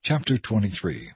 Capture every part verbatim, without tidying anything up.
Chapter twenty-three.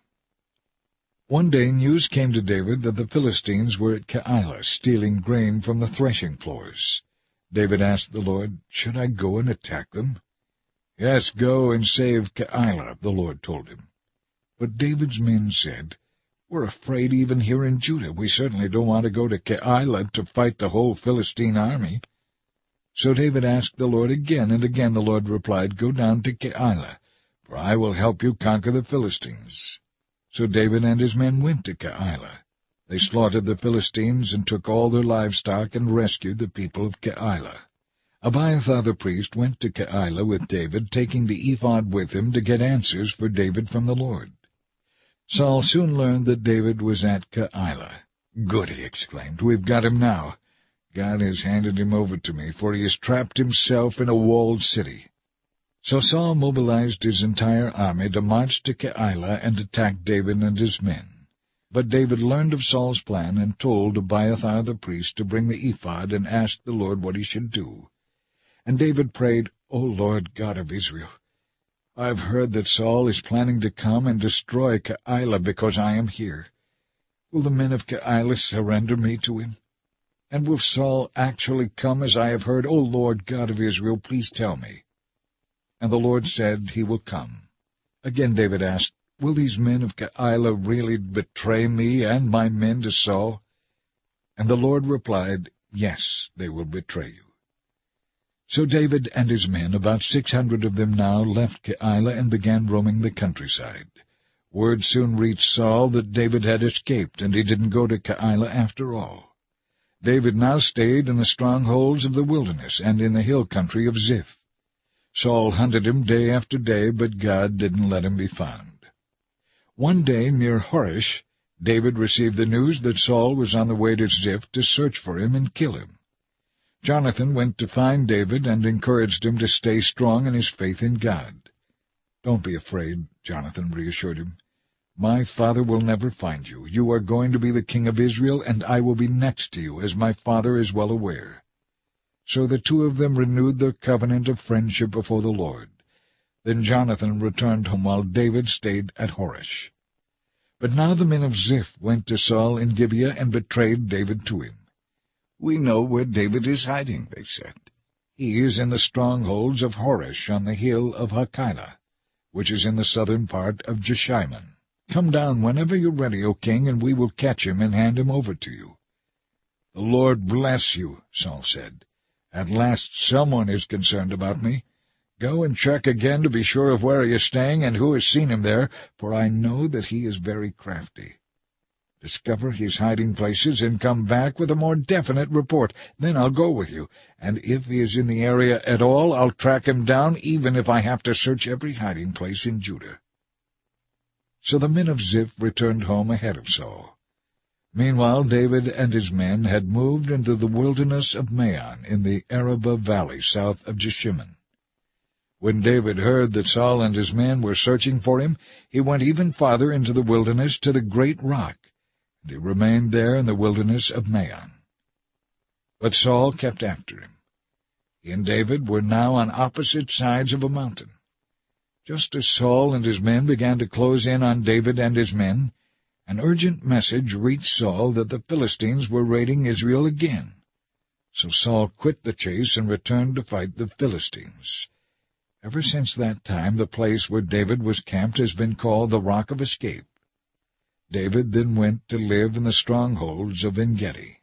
One day news came to David that the Philistines were at Keilah, stealing grain from the threshing floors. David asked the Lord, "Should I go and attack them?" "Yes, go and save Keilah," the Lord told him. But David's men said, "We're afraid even here in Judah. We certainly don't want to go to Keilah to fight the whole Philistine army." So David asked the Lord again, and again the Lord replied, "Go down to Keilah, for I will help you conquer the Philistines." So David and his men went to Keilah. They slaughtered the Philistines and took all their livestock and rescued the people of Keilah. Abiathar the priest went to Keilah with David, taking the ephod with him to get answers for David from the Lord. Saul soon learned that David was at Keilah. "Good," he exclaimed, "we've got him now. God has handed him over to me, for he has trapped himself in a walled city." So Saul mobilized his entire army to march to Keilah and attack David and his men. But David learned of Saul's plan and told Abiathar the priest to bring the ephod and asked the Lord what he should do. And David prayed, "O Lord God of Israel, I have heard that Saul is planning to come and destroy Keilah because I am here. Will the men of Keilah surrender me to him? And will Saul actually come as I have heard? O Lord God of Israel, please tell me." And the Lord said, "He will come." Again David asked, "Will these men of Keilah really betray me and my men to Saul?" And the Lord replied, "Yes, they will betray you." So David and his men, about six hundred of them now, left Keilah and began roaming the countryside. Word soon reached Saul that David had escaped, and he didn't go to Keilah after all. David now stayed in the strongholds of the wilderness and in the hill country of Ziph. Saul hunted him day after day, but God didn't let him be found. One day near Horesh, David received the news that Saul was on the way to Ziph to search for him and kill him. Jonathan went to find David and encouraged him to stay strong in his faith in God. "Don't be afraid," Jonathan reassured him. "My father will never find you. You are going to be the king of Israel, and I will be next to you, as my father is well aware." So the two of them renewed their covenant of friendship before the Lord. Then Jonathan returned home while David stayed at Horesh. But now the men of Ziph went to Saul in Gibeah and betrayed David to him. "We know where David is hiding," they said. "He is in the strongholds of Horesh on the hill of Hachilah, which is in the southern part of Jeshimon. Come down whenever you're ready, O king, and we will catch him and hand him over to you." "The Lord bless you," Saul said. "At last someone is concerned about me. Go and check again to be sure of where he is staying and who has seen him there, for I know that he is very crafty. Discover his hiding places and come back with a more definite report. Then I'll go with you, and if he is in the area at all, I'll track him down, even if I have to search every hiding place in Judah." So the men of Ziph returned home ahead of Saul. Meanwhile, David and his men had moved into the wilderness of Maon in the Arabah valley south of Jeshimon. When David heard that Saul and his men were searching for him, he went even farther into the wilderness to the great rock, and he remained there in the wilderness of Maon. But Saul kept after him. He and David were now on opposite sides of a mountain. Just as Saul and his men began to close in on David and his men, an urgent message reached Saul that the Philistines were raiding Israel again. So Saul quit the chase and returned to fight the Philistines. Ever since that time, the place where David was camped has been called the Rock of Escape. David then went to live in the strongholds of En-Gedi.